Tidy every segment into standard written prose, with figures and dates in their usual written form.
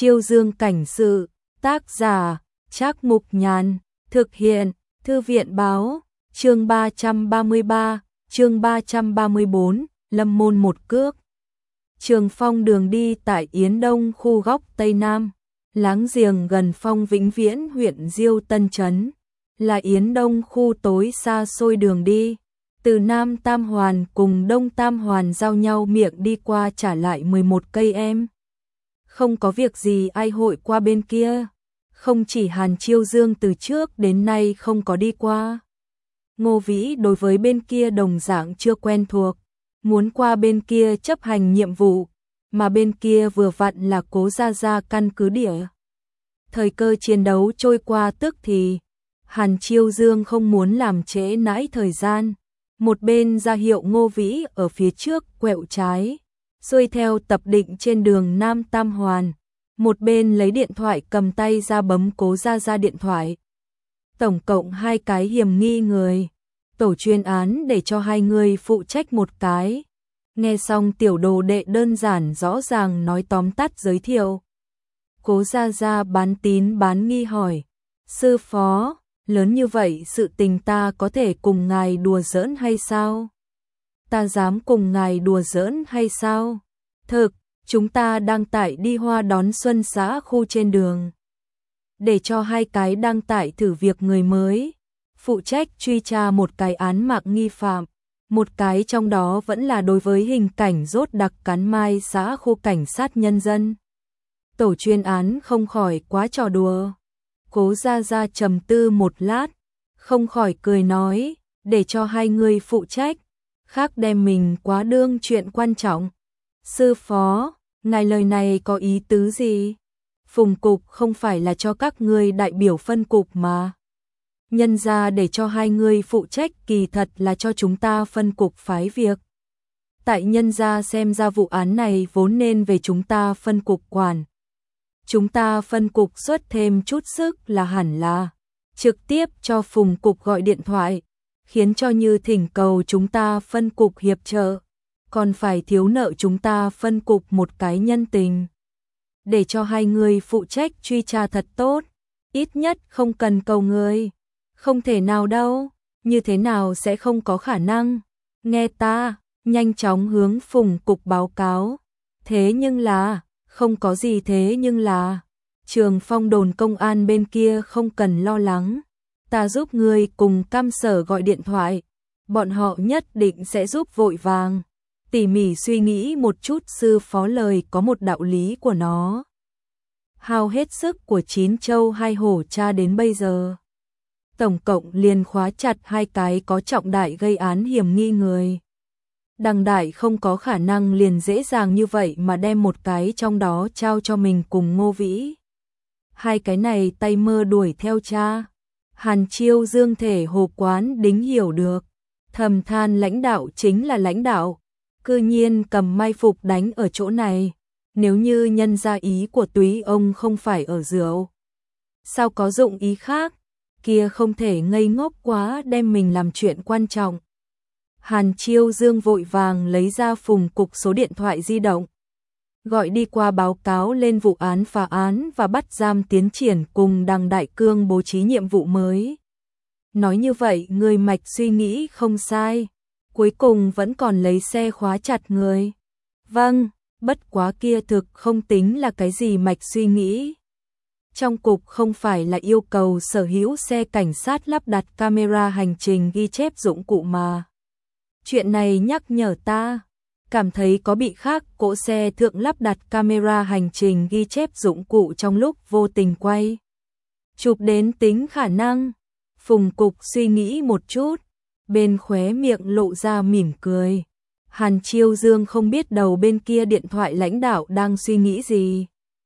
Chiêu Dương cảnh sự, tác giả, Trác Mục Nhàn, thực hiện, Thư viện báo, chương 333, chương 334, Lâm môn một cước. Trường Phong đường đi tại Yến Đông khu góc Tây Nam, láng giềng gần Phong Vĩnh Viễn huyện Diêu Tân Trấn, là Yến Đông khu tối xa xôi đường đi. Từ Nam Tam Hoàn cùng Đông Tam Hoàn giao nhau miệng đi qua trả lại 11 cây em. Không có việc gì ai hội qua bên kia. Không chỉ Hàn Chiêu Dương từ trước đến nay không có đi qua. Ngô Vĩ đối với bên kia đồng dạng chưa quen thuộc, muốn qua bên kia chấp hành nhiệm vụ, mà bên kia vừa vặn là Cố Gia Gia căn cứ địa. Thời cơ chiến đấu trôi qua tức thì, Hàn Chiêu Dương không muốn làm trễ nãi thời gian, một bên ra hiệu Ngô Vĩ ở phía trước quẹo trái, xuôi theo tập định trên đường Nam Tam Hoàn, một bên lấy điện thoại cầm tay ra bấm Cố Gia Gia điện thoại. Tổng cộng 2 cái hiểm nghi người, tổ chuyên án để cho 2 người phụ trách một cái. Nghe xong tiểu đồ đệ đơn giản rõ ràng nói tóm tắt giới thiệu. Cố Gia Gia bán tín bán nghi hỏi, sư phó, lớn như vậy sự tình ta có thể cùng ngài đùa giỡn hay sao? Ta dám cùng ngài đùa giỡn hay sao? Thực, chúng ta đang tại đi Hoa đón xuân xã khu trên đường. Để cho 2 cái đang tại thử việc người mới, phụ trách truy tra một cái án mạng nghi phạm, một cái trong đó vẫn là đối với hình cảnh rốt đặc cắn mai xã khu cảnh sát nhân dân. Tổ chuyên án không khỏi quá trò đùa. Cố Gia Gia trầm tư một lát, không khỏi cười nói, để cho 2 người phụ trách, khác đem mình quá đương chuyện quan trọng. Sư phó, ngài lời này có ý tứ gì? Phùng cục không phải là cho các ngươi đại biểu phân cục mà. Nhân ra để cho 2 người phụ trách kỳ thật là cho chúng ta phân cục phái việc. Tại nhân ra xem ra vụ án này vốn nên về chúng ta phân cục quản. Chúng ta phân cục xuất thêm chút sức là hẳn là trực tiếp cho Phùng cục gọi điện thoại, khiến cho như thỉnh cầu chúng ta phân cục hiệp trợ, còn phải thiếu nợ chúng ta phân cục một cái nhân tình. Để cho 2 người phụ trách truy tra thật tốt, ít nhất không cần cầu người. Không thể nào đâu, như thế nào sẽ không có khả năng. Nghe ta, nhanh chóng hướng Phùng cục báo cáo. Thế nhưng là, không có gì thế nhưng là, Trường Phong đồn công an bên kia không cần lo lắng. Ta giúp người cùng Cam Sở gọi điện thoại, bọn họ nhất định sẽ giúp vội vàng. Tỉ mỉ suy nghĩ một chút sư phó lời có một đạo lý của nó. Hao hết sức của 9 châu 2 hổ tra đến bây giờ. Tổng cộng liền khóa chặt 2 cái có trọng đại gây án hiểm nghi người. Đằng đại không có khả năng liền dễ dàng như vậy mà đem một cái trong đó trao cho mình cùng Ngô Vĩ. 2 cái này tay mơ đuổi theo cha. Hàn Chiêu Dương thể hồ quán đính hiểu được. Thầm than lãnh đạo chính là lãnh đạo. Cư nhiên cầm mai phục đánh ở chỗ này. Nếu như nhân ra ý của túy ông không phải ở rượu, sao có dụng ý khác? Kia không thể ngây ngốc quá đem mình làm chuyện quan trọng. Hàn Chiêu Dương vội vàng lấy ra Phùng cục số điện thoại di động, gọi đi qua báo cáo lên vụ án phá án và bắt giam tiến triển cùng Đằng Đại Cương bố trí nhiệm vụ mới. Nói như vậy người mạch suy nghĩ không sai, cuối cùng vẫn còn lấy xe khóa chặt người. Vâng, bất quá kia thực không tính là cái gì mạch suy nghĩ. Trong cục không phải là yêu cầu sở hữu xe cảnh sát lắp đặt camera hành trình ghi chép dụng cụ mà. Chuyện này nhắc nhở ta, cảm thấy có bị khác cỗ xe thượng lắp đặt camera hành trình ghi chép dụng cụ trong lúc vô tình quay. Chụp đến tính khả năng. Phùng cục suy nghĩ một chút, bên khóe miệng lộ ra mỉm cười. Hàn Chiêu Dương không biết đầu bên kia điện thoại lãnh đạo đang suy nghĩ gì.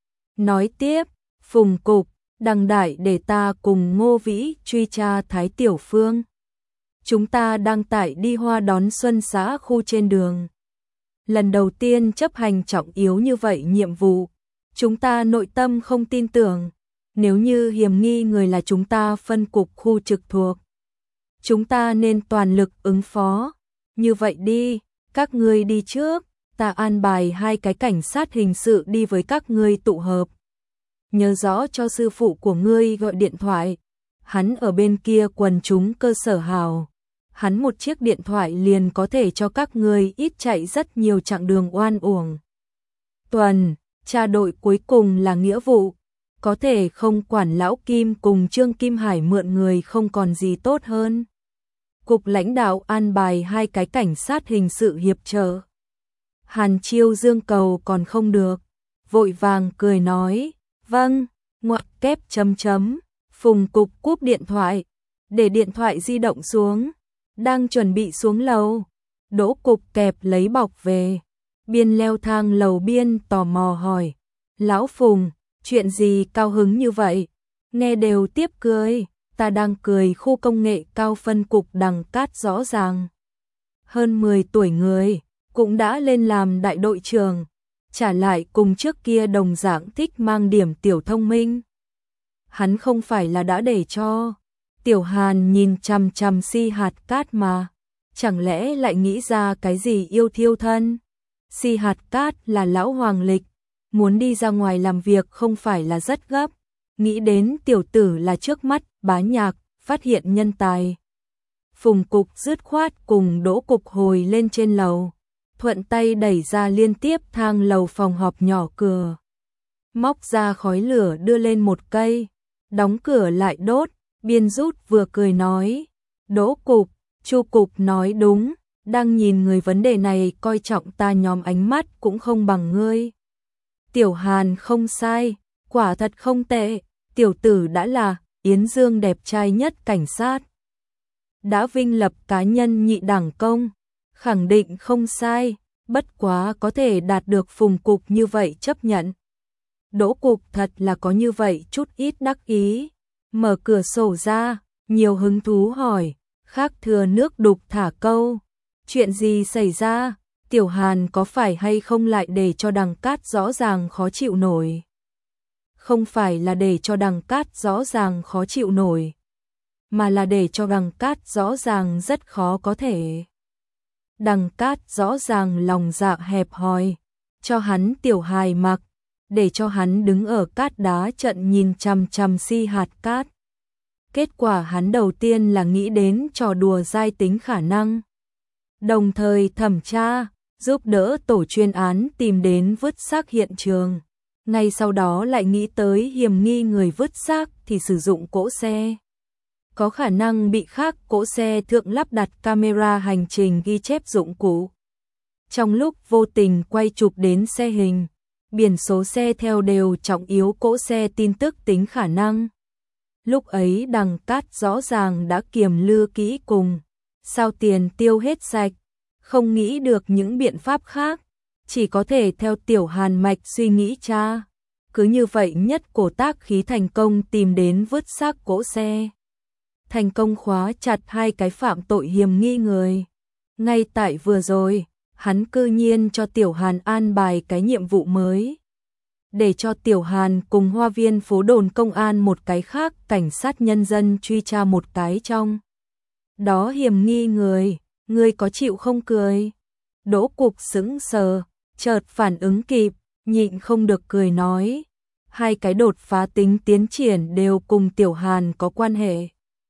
Nói tiếp, Phùng cục, Đằng đại để ta cùng Ngô Vĩ truy tra Thái Tiểu Phương. Chúng ta đang tại đi Hoa đón xuân xã khu trên đường. Lần đầu tiên chấp hành trọng yếu như vậy nhiệm vụ, chúng ta nội tâm không tin tưởng. Nếu như hiểm nghi người là chúng ta phân cục khu trực thuộc, chúng ta nên toàn lực ứng phó. Như vậy đi, các ngươi đi trước, ta an bài 2 cái cảnh sát hình sự đi với các ngươi tụ hợp. nhớ rõ cho sư phụ của ngươi gọi điện thoại. Hắn ở bên kia quần chúng cơ sở hào. Hắn một chiếc điện thoại liền có thể cho các ngươi ít chạy rất nhiều chặng đường oan uổng. Tuần, tra đội cuối cùng là nghĩa vụ. Có thể không quản Lão Kim cùng Trương Kim Hải mượn người không còn gì tốt hơn. Cục lãnh đạo an bài 2 cái cảnh sát hình sự hiệp trợ. Hàn Chiêu dương cầu còn không được, vội vàng cười nói, vâng, ngoặc kép chấm chấm. Phùng Cục cúp điện thoại, để điện thoại di động xuống, đang chuẩn bị xuống lầu. Đỗ Cục kẹp lấy bọc về, biên leo thang lầu biên tò mò hỏi, Lão Phùng, chuyện gì cao hứng như vậy? Nghe đều tiếp cười, ta đang cười khu công nghệ cao phân cục Đằng Cát rõ ràng. Hơn 10 tuổi người, cũng đã lên làm đại đội trưởng, trả lại cùng trước kia đồng dạng thích mang điểm tiểu thông minh. Hắn không phải là đã để cho Tiểu Hàn nhìn chằm chằm Si Hạt Cát mà, chẳng lẽ lại nghĩ ra cái gì yêu thiêu thân? Si Hạt Cát là lão hoàng lịch, muốn đi ra ngoài làm việc không phải là rất gấp, nghĩ đến tiểu tử là trước mắt bá nhạc, phát hiện nhân tài. Phùng Cục dứt khoát cùng Đỗ Cục hồi lên trên lầu, thuận tay đẩy ra liên tiếp thang lầu phòng họp nhỏ cửa. Móc ra khói lửa đưa lên một cây, đóng cửa lại đốt, biên rút vừa cười nói, Đỗ Cục, Chu Cục nói đúng, đang nhìn người vấn đề này coi trọng ta nhóm ánh mắt cũng không bằng ngươi. Tiểu Hàn không sai, quả thật không tệ, tiểu tử đã là Yến Dương đẹp trai nhất cảnh sát. Đã vinh lập cá nhân nhị đẳng công, khẳng định không sai, bất quá có thể đạt được Phùng Cục như vậy chấp nhận. Đỗ Cục thật là có như vậy chút ít đắc ý, mở cửa sổ ra, nhiều hứng thú hỏi, khác thừa nước đục thả câu, chuyện gì xảy ra, Tiểu Hàn có phải hay không lại để cho Đằng Cát rõ ràng khó chịu nổi? Không phải là để cho Đằng Cát rõ ràng khó chịu nổi, mà là để cho Đằng Cát rõ ràng rất khó có thể. Đằng Cát rõ ràng lòng dạ hẹp hòi, cho hắn tiểu hài mặc, để cho hắn đứng ở cát đá trận nhìn chằm chằm Si Hạt Cát. Kết quả hắn đầu tiên là nghĩ đến trò đùa giai tính khả năng, đồng thời thẩm tra, giúp đỡ tổ chuyên án tìm đến vứt xác hiện trường. Ngay sau đó lại nghĩ tới hiểm nghi người vứt xác thì sử dụng cỗ xe. Có khả năng bị khác cỗ xe thượng lắp đặt camera hành trình ghi chép dụng cụ. Trong lúc vô tình quay chụp đến xe hình, biển số xe theo đều trọng yếu cỗ xe tin tức tính khả năng. Lúc ấy Đằng Cát rõ ràng đã kiềm lưa kỹ cùng, sao tiền tiêu hết sạch, không nghĩ được những biện pháp khác, chỉ có thể theo Tiểu Hàn mạch suy nghĩ cha. Cứ như vậy nhất cổ tác khí thành công tìm đến vứt xác cỗ xe. Thành công khóa chặt 2 cái phạm tội hiểm nghi người. Ngay tại vừa rồi, hắn cư nhiên cho Tiểu Hàn an bài cái nhiệm vụ mới. Để cho Tiểu Hàn cùng Hoa Viên phố đồn công an một cái khác cảnh sát nhân dân truy tra một cái trong đó hiểm nghi người, ngươi có chịu không cười? Đỗ Cục sững sờ, chợt phản ứng kịp, nhịn không được cười nói, 2 cái đột phá tính tiến triển đều cùng Tiểu Hàn có quan hệ.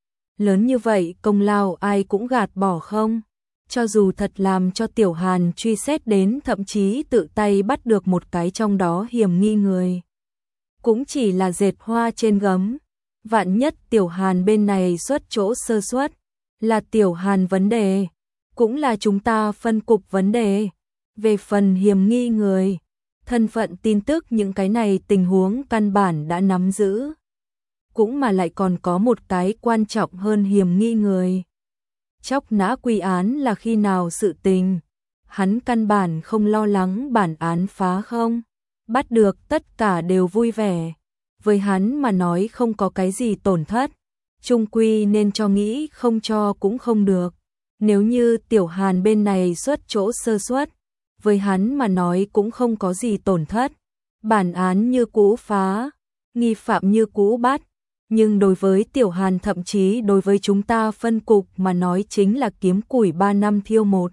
Lớn như vậy công lao ai cũng gạt bỏ không? Cho dù thật làm cho Tiểu Hàn truy xét đến thậm chí tự tay bắt được một cái trong đó hiểm nghi người, cũng chỉ là dệt hoa trên gấm. Vạn nhất Tiểu Hàn bên này xuất chỗ sơ suất, là Tiểu Hàn vấn đề, cũng là chúng ta phân cục vấn đề. Về phần hiểm nghi người, thân phận tin tức những cái này tình huống căn bản đã nắm giữ. Cũng mà lại còn có một cái quan trọng hơn hiểm nghi người. Chóc nã quy án là khi nào sự tình, hắn căn bản không lo lắng bản án phá không, bắt được tất cả đều vui vẻ. Với hắn mà nói không có cái gì tổn thất, chung quy nên cho nghĩ không cho cũng không được. Nếu như Tiểu Hàn bên này xuất chỗ sơ suất, với hắn mà nói cũng không có gì tổn thất. Bản án như cũ phá, nghi phạm như cũ bắt. Nhưng đối với Tiểu Hàn thậm chí đối với chúng ta phân cục mà nói chính là kiếm củi 3 năm thiêu 1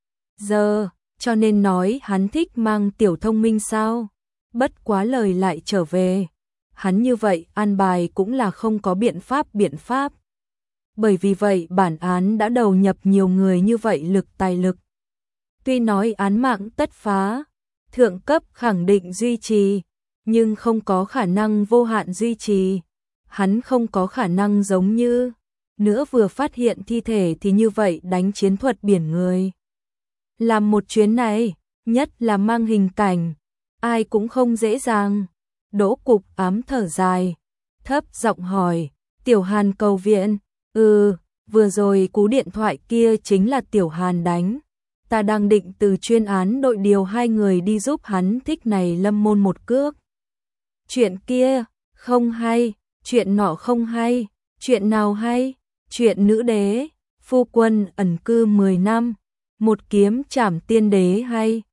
giờ, cho nên nói hắn thích mang tiểu thông minh sao? Bất quá lời lại trở về, hắn như vậy an bài cũng là không có biện pháp. Bởi vì vậy bản án đã đầu nhập nhiều người như vậy tài lực. Tuy nói án mạng tất phá, thượng cấp khẳng định duy trì, nhưng không có khả năng vô hạn duy trì. Hắn không có khả năng giống như nữa vừa phát hiện thi thể thì như vậy đánh chiến thuật biển người. Làm một chuyến này, nhất là mang hình cảnh, ai cũng không dễ dàng. Đỗ Cục ám thở dài, thấp giọng hỏi, Tiểu Hàn cầu viện, vừa rồi cú điện thoại kia chính là Tiểu Hàn đánh. Ta đang định từ chuyên án đội điều 2 người đi giúp hắn thích này Lâm Môn một cước. Chuyện kia, không hay, chuyện nọ không hay, chuyện nào hay, chuyện nữ đế, phu quân ẩn cư 10 năm, một kiếm trảm tiên đế hay,